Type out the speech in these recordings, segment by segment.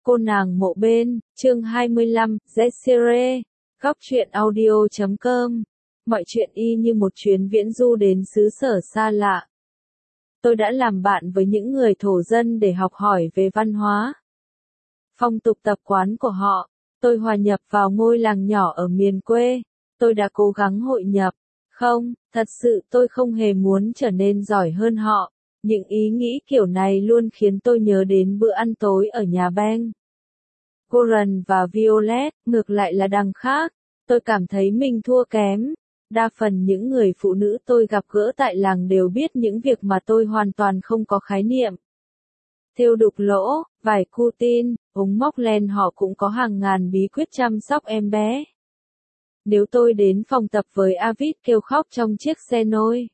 Cô nàng mộ bên, chương 25, Zesire, góc truyện audio.com. Mọi chuyện y như một chuyến viễn du đến xứ sở xa lạ. Tôi đã làm bạn với những người thổ dân để học hỏi về văn hóa, phong tục tập quán của họ. Tôi hòa nhập vào ngôi làng nhỏ ở miền quê. Tôi đã cố gắng hội nhập. Không, thật sự tôi không hề muốn trở nên giỏi hơn họ. Những ý nghĩ kiểu này luôn khiến tôi nhớ đến bữa ăn tối ở nhà Ben. Goran và Violet, ngược lại là đằng khác. Tôi cảm thấy mình thua kém. Đa phần những người phụ nữ tôi gặp gỡ tại làng đều biết những việc mà tôi hoàn toàn không có khái niệm. Thêu đục lỗ, vải cutin, ống móc len, họ cũng có hàng ngàn bí quyết chăm sóc em bé. Nếu tôi đến phòng tập với Avid kêu khóc trong chiếc xe nôi,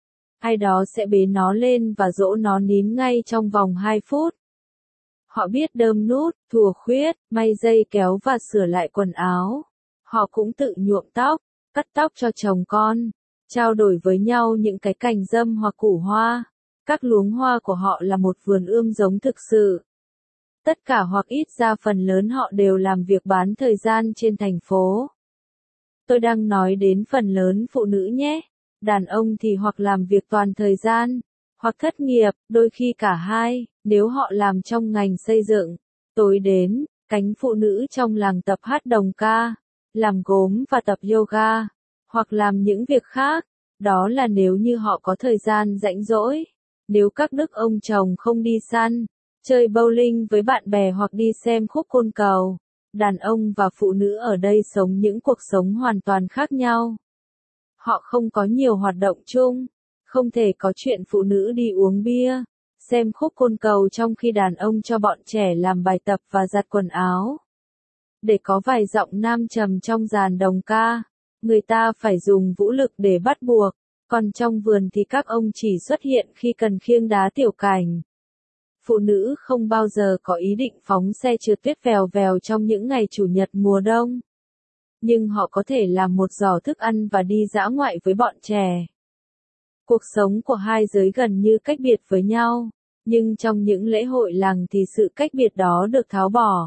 ai đó sẽ bế nó lên và dỗ nó nín ngay trong vòng 2 phút. Họ biết đơm nút, thùa khuyết, may dây kéo và sửa lại quần áo. Họ cũng tự nhuộm tóc, cắt tóc cho chồng con, trao đổi với nhau những cái cành râm hoặc củ hoa. Các luống hoa của họ là một vườn ươm giống thực sự. Tất cả hoặc ít ra phần lớn họ đều làm việc bán thời gian trên thành phố. Tôi đang nói đến phần lớn phụ nữ nhé. Đàn ông thì hoặc làm việc toàn thời gian, hoặc thất nghiệp, đôi khi cả hai, nếu họ làm trong ngành xây dựng. Tối đến, cánh phụ nữ trong làng tập hát đồng ca, làm gốm và tập yoga, hoặc làm những việc khác. Đó là nếu như họ có thời gian rảnh rỗi. Nếu các đức ông chồng không đi săn, chơi bowling với bạn bè hoặc đi xem khúc côn cầu, đàn ông và phụ nữ ở đây sống những cuộc sống hoàn toàn khác nhau. Họ không có nhiều hoạt động chung, không thể có chuyện phụ nữ đi uống bia, xem khúc côn cầu trong khi đàn ông cho bọn trẻ làm bài tập và giặt quần áo. Để có vài giọng nam trầm trong dàn đồng ca, người ta phải dùng vũ lực để bắt buộc, còn trong vườn thì các ông chỉ xuất hiện khi cần khiêng đá tiểu cảnh. Phụ nữ không bao giờ có ý định phóng xe trượt tuyết vèo vèo trong những ngày chủ nhật mùa đông. Nhưng họ có thể làm một giỏ thức ăn và đi dã ngoại với bọn trẻ. Cuộc sống của hai giới gần như cách biệt với nhau, nhưng trong những lễ hội làng thì sự cách biệt đó được tháo bỏ.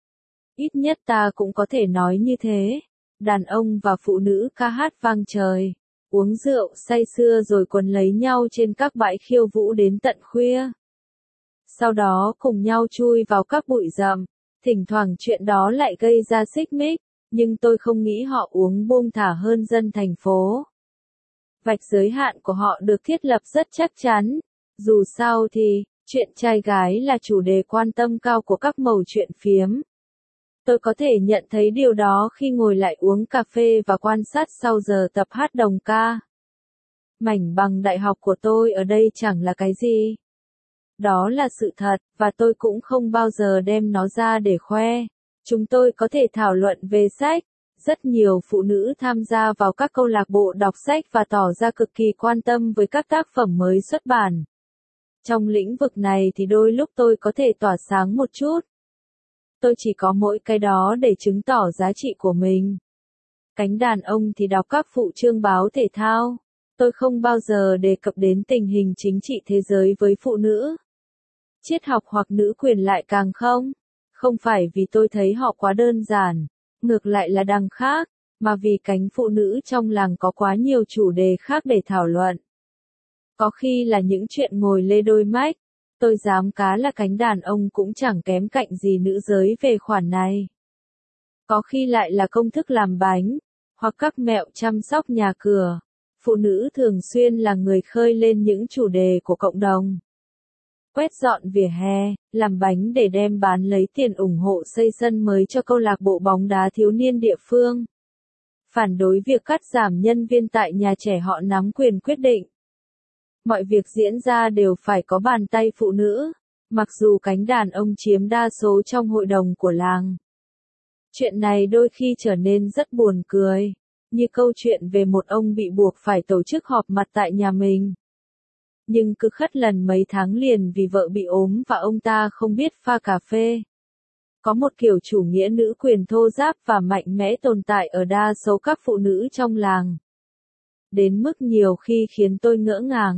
Ít nhất ta cũng có thể nói như thế. Đàn ông và phụ nữ ca hát vang trời, uống rượu say sưa rồi quấn lấy nhau trên các bãi khiêu vũ đến tận khuya. Sau đó cùng nhau chui vào các bụi rậm. Thỉnh thoảng chuyện đó lại gây ra xích mích, nhưng tôi không nghĩ họ uống buông thả hơn dân thành phố. Vạch giới hạn của họ được thiết lập rất chắc chắn. Dù sao thì, chuyện trai gái là chủ đề quan tâm cao của các mẩu chuyện phiếm. Tôi có thể nhận thấy điều đó khi ngồi lại uống cà phê và quan sát sau giờ tập hát đồng ca. Mảnh bằng đại học của tôi ở đây chẳng là cái gì. Đó là sự thật, và tôi cũng không bao giờ đem nó ra để khoe. Chúng tôi có thể thảo luận về sách. Rất nhiều phụ nữ tham gia vào các câu lạc bộ đọc sách và tỏ ra cực kỳ quan tâm với các tác phẩm mới xuất bản. Trong lĩnh vực này thì đôi lúc tôi có thể tỏa sáng một chút. Tôi chỉ có mỗi cái đó để chứng tỏ giá trị của mình. Cánh đàn ông thì đọc các phụ chương báo thể thao. Tôi không bao giờ đề cập đến tình hình chính trị thế giới với phụ nữ. Triết học hoặc nữ quyền lại càng không. Không phải vì tôi thấy họ quá đơn giản, ngược lại là đằng khác, mà vì cánh phụ nữ trong làng có quá nhiều chủ đề khác để thảo luận. Có khi là những chuyện ngồi lê đôi mách. Tôi dám cá là cánh đàn ông cũng chẳng kém cạnh gì nữ giới về khoản này. Có khi lại là công thức làm bánh, hoặc các mẹo chăm sóc nhà cửa. Phụ nữ thường xuyên là người khơi lên những chủ đề của cộng đồng. Quét dọn vỉa hè, làm bánh để đem bán lấy tiền ủng hộ xây sân mới cho câu lạc bộ bóng đá thiếu niên địa phương. Phản đối việc cắt giảm nhân viên tại nhà trẻ, họ nắm quyền quyết định. Mọi việc diễn ra đều phải có bàn tay phụ nữ, mặc dù cánh đàn ông chiếm đa số trong hội đồng của làng. Chuyện này đôi khi trở nên rất buồn cười, như câu chuyện về một ông bị buộc phải tổ chức họp mặt tại nhà mình. Nhưng cứ khất lần mấy tháng liền vì vợ bị ốm và ông ta không biết pha cà phê. Có một kiểu chủ nghĩa nữ quyền thô ráp và mạnh mẽ tồn tại ở đa số các phụ nữ trong làng. Đến mức nhiều khi khiến tôi ngỡ ngàng.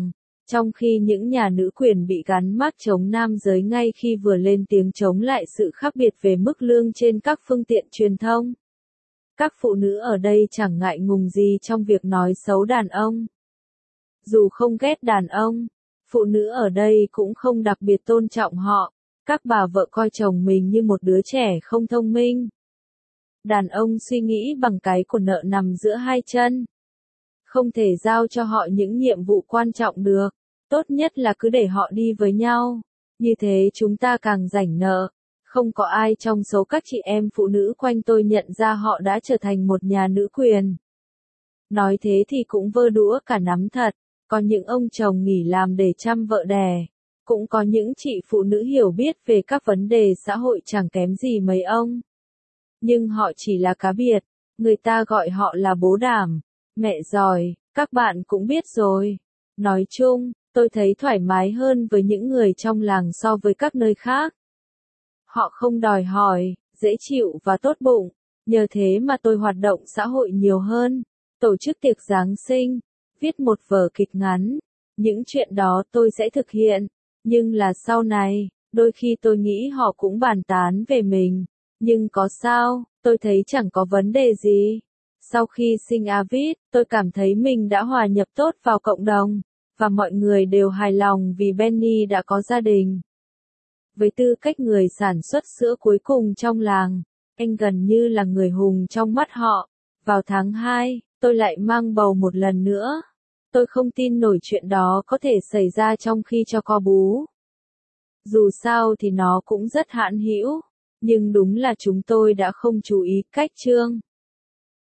Trong khi những nhà nữ quyền bị gắn mác chống nam giới ngay khi vừa lên tiếng chống lại sự khác biệt về mức lương trên các phương tiện truyền thông. Các phụ nữ ở đây chẳng ngại ngùng gì trong việc nói xấu đàn ông. Dù không ghét đàn ông, phụ nữ ở đây cũng không đặc biệt tôn trọng họ. Các bà vợ coi chồng mình như một đứa trẻ không thông minh. Đàn ông suy nghĩ bằng cái của nợ nằm giữa hai chân. Không thể giao cho họ những nhiệm vụ quan trọng được. Tốt nhất là cứ để họ đi với nhau. Như thế chúng ta càng rảnh nợ. Không có ai trong số các chị em phụ nữ quanh tôi nhận ra họ đã trở thành một nhà nữ quyền. Nói thế thì cũng vơ đũa cả nắm thật. Có những ông chồng nghỉ làm để chăm vợ đẻ. Cũng có những chị phụ nữ hiểu biết về các vấn đề xã hội chẳng kém gì mấy ông. Nhưng họ chỉ là cá biệt. Người ta gọi họ là bố đảm, mẹ giỏi, các bạn cũng biết rồi. Nói chung, tôi thấy thoải mái hơn với những người trong làng so với các nơi khác. Họ không đòi hỏi, dễ chịu và tốt bụng. Nhờ thế mà tôi hoạt động xã hội nhiều hơn. Tổ chức tiệc Giáng sinh, viết một vở kịch ngắn. Những chuyện đó tôi sẽ thực hiện. Nhưng là sau này, đôi khi tôi nghĩ họ cũng bàn tán về mình. Nhưng có sao, tôi thấy chẳng có vấn đề gì. Sau khi sinh Avid, tôi cảm thấy mình đã hòa nhập tốt vào cộng đồng. Và mọi người đều hài lòng vì Benny đã có gia đình. Với tư cách người sản xuất sữa cuối cùng trong làng, anh gần như là người hùng trong mắt họ. Vào tháng 2, tôi lại mang bầu một lần nữa. Tôi không tin nổi chuyện đó có thể xảy ra trong khi cho con bú. Dù sao thì nó cũng rất hạn hữu, nhưng đúng là chúng tôi đã không chú ý cách chương.